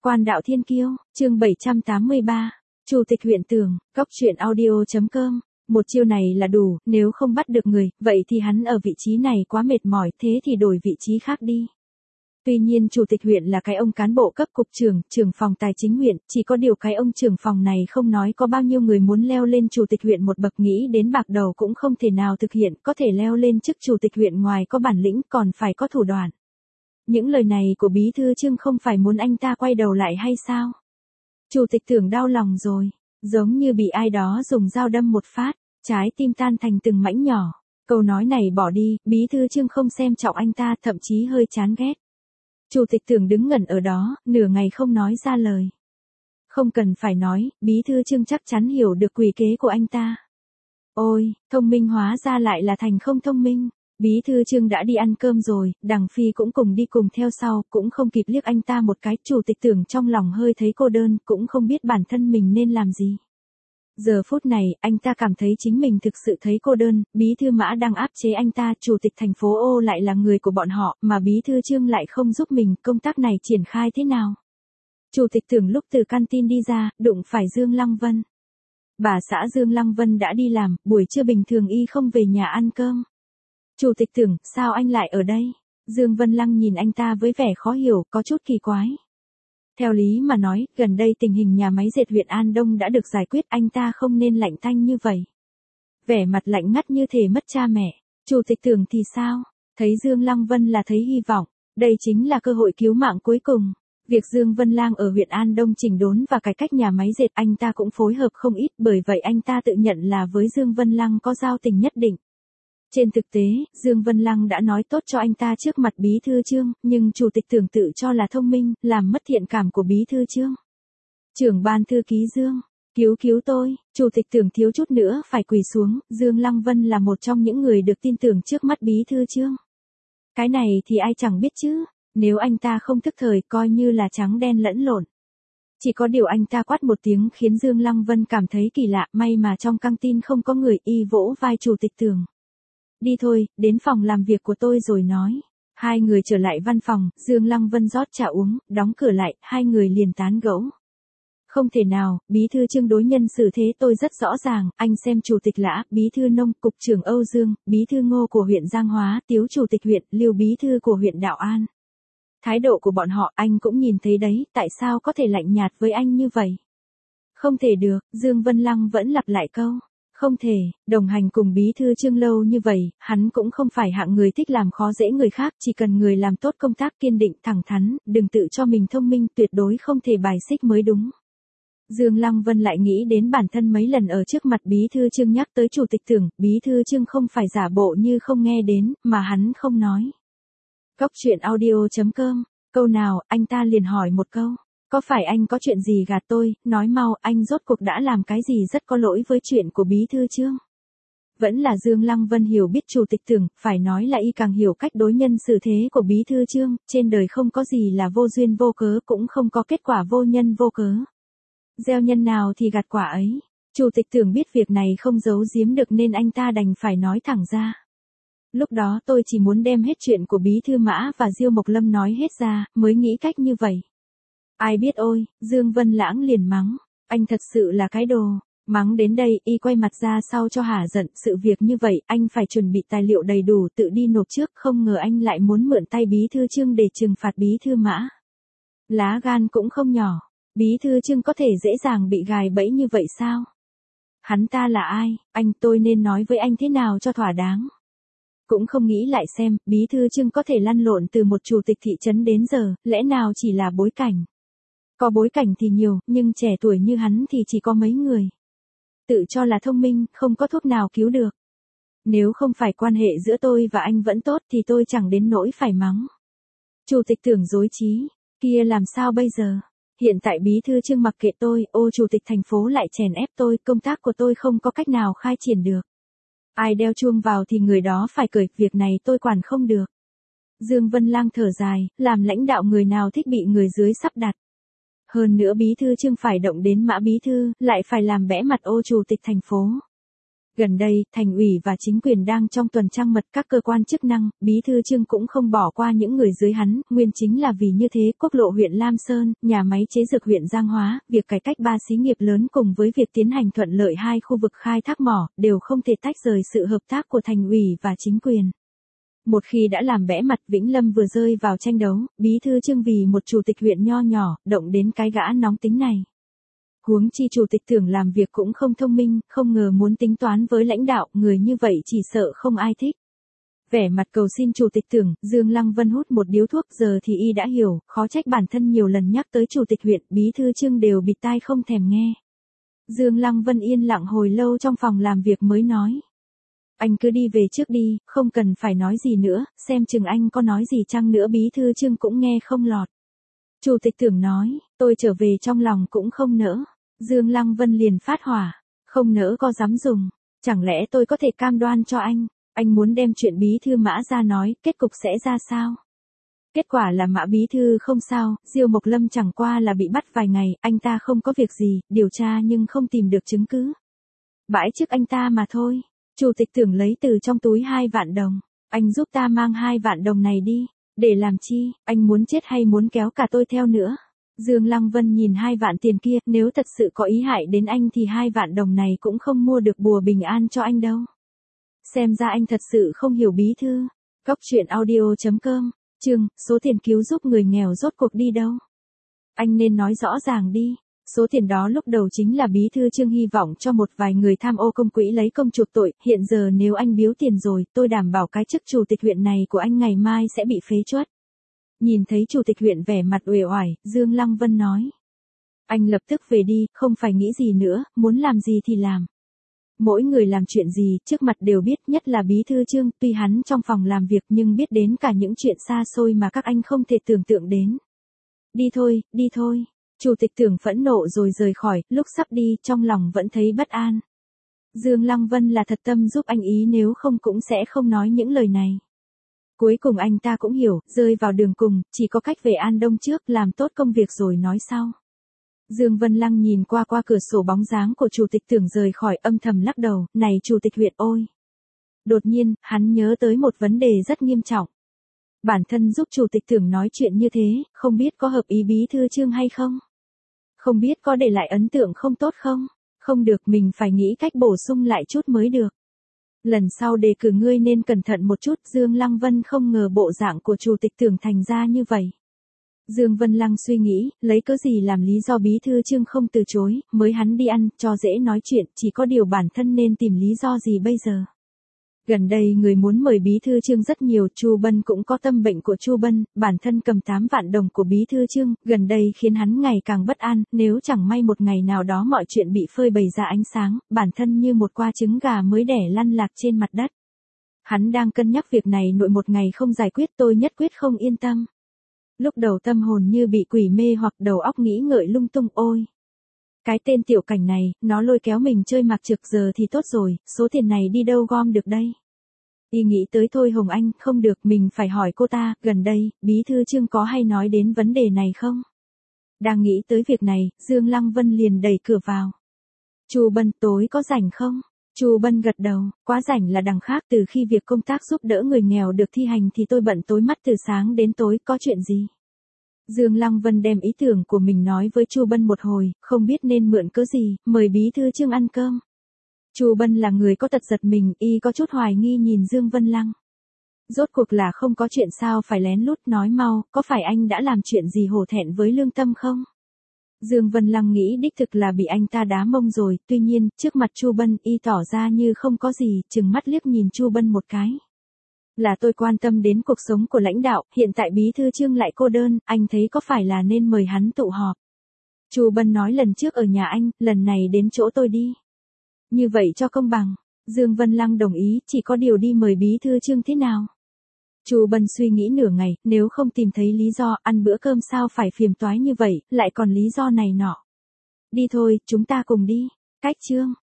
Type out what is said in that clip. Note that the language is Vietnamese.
Quan đạo thiên kiêu, chương 783, Chủ tịch huyện Tường, Cóc truyện audio.com. Một chiêu này là đủ, nếu không bắt được người, vậy thì hắn ở vị trí này quá mệt mỏi, thế thì đổi vị trí khác đi. Tuy nhiên chủ tịch huyện là cái ông cán bộ cấp cục trưởng, trưởng phòng tài chính huyện, chỉ có điều cái ông trưởng phòng này không nói có bao nhiêu người muốn leo lên chủ tịch huyện một bậc, nghĩ đến bạc đầu cũng không thể nào thực hiện, có thể leo lên chức chủ tịch huyện ngoài có bản lĩnh còn phải có thủ đoạn. Những lời này của bí thư Trương không phải muốn anh ta quay đầu lại hay sao? Chủ tịch tưởng đau lòng rồi, giống như bị ai đó dùng dao đâm một phát, trái tim tan thành từng mảnh nhỏ. Câu nói này bỏ đi, bí thư Trương không xem trọng anh ta, thậm chí hơi chán ghét. Chủ tịch tưởng đứng ngẩn ở đó, nửa ngày không nói ra lời. Không cần phải nói, bí thư Trương chắc chắn hiểu được quỷ kế của anh ta. Ôi, thông minh hóa ra lại là thành không thông minh. Bí thư Trương đã đi ăn cơm rồi, Đằng Phi cũng cùng đi cùng theo sau, cũng không kịp liếc anh ta một cái. Chủ tịch tưởng trong lòng hơi thấy cô đơn, cũng không biết bản thân mình nên làm gì. Giờ phút này, anh ta cảm thấy chính mình thực sự thấy cô đơn, bí thư Mã đang áp chế anh ta, chủ tịch thành phố Ô lại là người của bọn họ, mà bí thư Trương lại không giúp mình, công tác này triển khai thế nào? Chủ tịch tưởng lúc từ canteen đi ra, đụng phải Dương Lăng Vân. Bà xã Dương Lăng Vân đã đi làm, buổi trưa bình thường y không về nhà ăn cơm. Chủ tịch tưởng, sao anh lại ở đây? Dương Vân Lăng nhìn anh ta với vẻ khó hiểu, có chút kỳ quái. Theo lý mà nói, gần đây tình hình nhà máy dệt huyện An Đông đã được giải quyết, anh ta không nên lạnh tanh như vậy. Vẻ mặt lạnh ngắt như thể mất cha mẹ. Chủ tịch tưởng thì sao? Thấy Dương Lăng Vân là thấy hy vọng, đây chính là cơ hội cứu mạng cuối cùng. Việc Dương Vân Lang ở huyện An Đông chỉnh đốn và cải cách nhà máy dệt anh ta cũng phối hợp không ít, bởi vậy anh ta tự nhận là với Dương Vân Lang có giao tình nhất định. Trên thực tế, Dương Vân Lăng đã nói tốt cho anh ta trước mặt bí thư Trương, nhưng chủ tịch tưởng tự cho là thông minh, làm mất thiện cảm của bí thư Trương. Trưởng ban thư ký Dương, cứu tôi, chủ tịch tưởng thiếu chút nữa phải quỳ xuống, Dương Lăng Vân là một trong những người được tin tưởng trước mắt bí thư Trương. Cái này thì ai chẳng biết chứ, nếu anh ta không thức thời coi như là trắng đen lẫn lộn. Chỉ có điều anh ta quát một tiếng khiến Dương Lăng Vân cảm thấy kỳ lạ, may mà trong căng tin không có người, y vỗ vai chủ tịch tưởng. Đi thôi, đến phòng làm việc của tôi rồi nói. Hai người trở lại văn phòng, Dương Lăng Vân rót trà uống, đóng cửa lại, hai người liền tán gẫu. Không thể nào, bí thư Trương đối nhân xử thế tôi rất rõ ràng, anh xem chủ tịch Lã, bí thư Nông, cục trưởng Âu Dương, bí thư Ngô của huyện Giang Hóa, Tiếu chủ tịch huyện, Lưu bí thư của huyện Đạo An. Thái độ của bọn họ anh cũng nhìn thấy đấy, tại sao có thể lạnh nhạt với anh như vậy? Không thể được, Dương Vân Lăng vẫn lặp lại câu. Không thể, đồng hành cùng bí thư Trương lâu như vậy, hắn cũng không phải hạng người thích làm khó dễ người khác, chỉ cần người làm tốt công tác kiên định, thẳng thắn, đừng tự cho mình thông minh, tuyệt đối không thể bài xích mới đúng. Dương Lăng Vân lại nghĩ đến bản thân mấy lần ở trước mặt bí thư Trương nhắc tới chủ tịch tưởng, bí thư Trương không phải giả bộ như không nghe đến, mà hắn không nói. Cóc truyện audio.com, câu nào, anh ta liền hỏi một câu. Có phải anh có chuyện gì gạt tôi, nói mau, anh rốt cuộc đã làm cái gì rất có lỗi với chuyện của bí thư Trương. Vẫn là Dương Lăng Vân hiểu biết chủ tịch tưởng, phải nói là y càng hiểu cách đối nhân xử thế của bí thư Trương, trên đời không có gì là vô duyên vô cớ, cũng không có kết quả vô nhân vô cớ. Gieo nhân nào thì gặt quả ấy. Chủ tịch tưởng biết việc này không giấu giếm được nên anh ta đành phải nói thẳng ra. Lúc đó tôi chỉ muốn đem hết chuyện của bí thư Mã và Diêu Mộc Lâm nói hết ra, mới nghĩ cách như vậy. Ai biết ôi, Dương Vân Lãng liền mắng, anh thật sự là cái đồ. Mắng đến đây, y quay mặt ra sau cho hả giận, sự việc như vậy, anh phải chuẩn bị tài liệu đầy đủ tự đi nộp trước, không ngờ anh lại muốn mượn tay bí thư Trương để trừng phạt bí thư Mã. Lá gan cũng không nhỏ, bí thư Trương có thể dễ dàng bị gài bẫy như vậy sao? Hắn ta là ai, tôi nên nói với anh thế nào cho thỏa đáng? Cũng không nghĩ lại xem, bí thư Trương có thể lăn lộn từ một chủ tịch thị trấn đến giờ, lẽ nào chỉ là bối cảnh? Có bối cảnh thì nhiều, nhưng trẻ tuổi như hắn thì chỉ có mấy người. Tự cho là thông minh, không có thuốc nào cứu được. Nếu không phải quan hệ giữa tôi và anh vẫn tốt thì tôi chẳng đến nỗi phải mắng. Chủ tịch tưởng dối trí, kia làm sao bây giờ? Hiện tại bí thư Trương mặc kệ tôi, chủ tịch thành phố lại chèn ép tôi, công tác của tôi không có cách nào khai triển được. Ai đeo chuông vào thì người đó phải cười, việc này tôi quản không được. Dương Vân Lang thở dài, làm lãnh đạo người nào thích bị người dưới sắp đặt. Hơn nữa bí thư Trương phải động đến Mã bí thư, lại phải làm bẽ mặt chủ tịch thành phố. Gần đây, thành ủy và chính quyền đang trong tuần trăng mật các cơ quan chức năng, Bí thư Trương cũng không bỏ qua những người dưới hắn, nguyên chính là vì như thế, quốc lộ huyện Lam Sơn, nhà máy chế dược huyện Giang Hóa, việc cải cách 3 xí nghiệp lớn cùng với việc tiến hành thuận lợi 2 khu vực khai thác mỏ, đều không thể tách rời sự hợp tác của thành ủy và chính quyền. Một khi đã làm bẽ mặt, Vĩnh Lâm vừa rơi vào tranh đấu, Bí thư Trương vì một chủ tịch huyện nho nhỏ, động đến cái gã nóng tính này. Huống chi chủ tịch tưởng làm việc cũng không thông minh, không ngờ muốn tính toán với lãnh đạo, người như vậy chỉ sợ không ai thích. Vẻ mặt cầu xin chủ tịch tưởng, Dương Lăng Vân hút một điếu thuốc, giờ thì y đã hiểu, khó trách bản thân nhiều lần nhắc tới chủ tịch huyện, Bí thư Trương đều bịt tai không thèm nghe. Dương Lăng Vân yên lặng hồi lâu trong phòng làm việc mới nói. Anh cứ đi về trước đi, không cần phải nói gì nữa, xem chừng anh có nói gì chăng nữa Bí thư Trương cũng nghe không lọt. Chủ tịch tưởng nói, tôi trở về trong lòng cũng không nỡ. Dương Lăng Vân liền phát hỏa, không nỡ có dám dùng, chẳng lẽ tôi có thể cam đoan cho anh muốn đem chuyện Bí thư Mã ra nói, kết cục sẽ ra sao? Kết quả là Mã Bí thư không sao, Diêu Mộc Lâm chẳng qua là bị bắt vài ngày, anh ta không có việc gì, điều tra nhưng không tìm được chứng cứ. Bãi chức anh ta mà thôi. Chủ tịch tưởng lấy từ trong túi 2 vạn đồng, anh giúp ta mang 2 vạn đồng này đi, để làm chi, anh muốn chết hay muốn kéo cả tôi theo nữa? Dương Lăng Vân nhìn 2 vạn tiền kia, nếu thật sự có ý hại đến anh thì 2 vạn đồng này cũng không mua được bùa bình an cho anh đâu. Xem ra anh thật sự không hiểu Bí thư. Góc truyện audio.com, chương, số tiền cứu giúp người nghèo rốt cuộc đi đâu? Anh nên nói rõ ràng đi. Số tiền đó lúc đầu chính là Bí thư Trương hy vọng cho một vài người tham ô công quỹ lấy công chuộc tội, hiện giờ nếu anh biếu tiền rồi, tôi đảm bảo cái chức chủ tịch huyện này của anh ngày mai sẽ bị phế truất. Nhìn thấy chủ tịch huyện vẻ mặt uể oải, Dương Lăng Vân nói. Anh lập tức về đi, không phải nghĩ gì nữa, muốn làm gì thì làm. Mỗi người làm chuyện gì, trước mặt đều biết, nhất là Bí thư Trương, tuy hắn trong phòng làm việc nhưng biết đến cả những chuyện xa xôi mà các anh không thể tưởng tượng đến. Đi thôi, đi thôi. Chủ tịch tưởng phẫn nộ rồi rời khỏi, lúc sắp đi, trong lòng vẫn thấy bất an. Dương Lăng Vân là thật tâm giúp anh ý, nếu không cũng sẽ không nói những lời này. Cuối cùng anh ta cũng hiểu, rơi vào đường cùng, chỉ có cách về An Đông trước, làm tốt công việc rồi nói sau. Dương Vân Lăng nhìn qua cửa sổ bóng dáng của chủ tịch tưởng rời khỏi, âm thầm lắc đầu, này chủ tịch huyện ôi. Đột nhiên, hắn nhớ tới một vấn đề rất nghiêm trọng. Bản thân giúp chủ tịch tưởng nói chuyện như thế, không biết có hợp ý Bí thư Trương hay không? Không biết có để lại ấn tượng không tốt không? Không được, mình phải nghĩ cách bổ sung lại chút mới được. Lần sau đề cử ngươi nên cẩn thận một chút. Dương Lăng Vân không ngờ bộ dạng của chủ tịch tưởng thành ra như vậy. Dương Vân Lăng suy nghĩ, lấy cớ gì làm lý do Bí thư Trương không từ chối, mới hắn đi ăn, cho dễ nói chuyện, chỉ có điều bản thân nên tìm lý do gì bây giờ. Gần đây người muốn mời Bí thư Trương rất nhiều, Chu Bân cũng có tâm bệnh của Chu Bân, bản thân cầm 8 vạn đồng của Bí thư Trương, gần đây khiến hắn ngày càng bất an, nếu chẳng may một ngày nào đó mọi chuyện bị phơi bày ra ánh sáng, bản thân như một quả trứng gà mới đẻ lăn lạc trên mặt đất. Hắn đang cân nhắc việc này, nội một ngày không giải quyết tôi nhất quyết không yên tâm. Lúc đầu tâm hồn như bị quỷ mê hoặc đầu óc nghĩ ngợi lung tung, ôi. Cái tên Tiểu Cảnh này, nó lôi kéo mình chơi mặc trực, giờ thì tốt rồi, số tiền này đi đâu gom được đây? Y nghĩ tới Thôi Hồng Anh, không được, mình phải hỏi cô ta, gần đây, Bí thư Trương có hay nói đến vấn đề này không? Đang nghĩ tới việc này, Dương Lăng Vân liền đẩy cửa vào. Chu Bân, tối có rảnh không? Chu Bân gật đầu, quá rảnh là đằng khác, từ khi việc công tác giúp đỡ người nghèo được thi hành thì tôi bận tối mắt từ sáng đến tối, có chuyện gì? Dương Lăng Vân đem ý tưởng của mình nói với Chu Bân một hồi, không biết nên mượn cớ gì, mời Bí thư Trương ăn cơm. Chu Bân là người có tật giật mình, y có chút hoài nghi nhìn Dương Vân Lăng. Rốt cuộc là không có chuyện sao phải lén lút, nói mau, có phải anh đã làm chuyện gì hổ thẹn với lương tâm không? Dương Vân Lăng nghĩ đích thực là bị anh ta đá mông rồi, tuy nhiên, trước mặt Chu Bân, y tỏ ra như không có gì, chừng mắt liếc nhìn Chu Bân một cái. Là tôi quan tâm đến cuộc sống của lãnh đạo, hiện tại Bí thư Trương lại cô đơn, anh thấy có phải là nên mời hắn tụ họp? Chu Bân nói lần trước ở nhà anh, lần này đến chỗ tôi đi. Như vậy cho công bằng. Dương Vân Lăng đồng ý, chỉ có điều đi mời Bí thư Trương thế nào? Chu Bân suy nghĩ nửa ngày, nếu không tìm thấy lý do, ăn bữa cơm sao phải phiền toái như vậy, lại còn lý do này nọ. Đi thôi, chúng ta cùng đi. Cách Trương.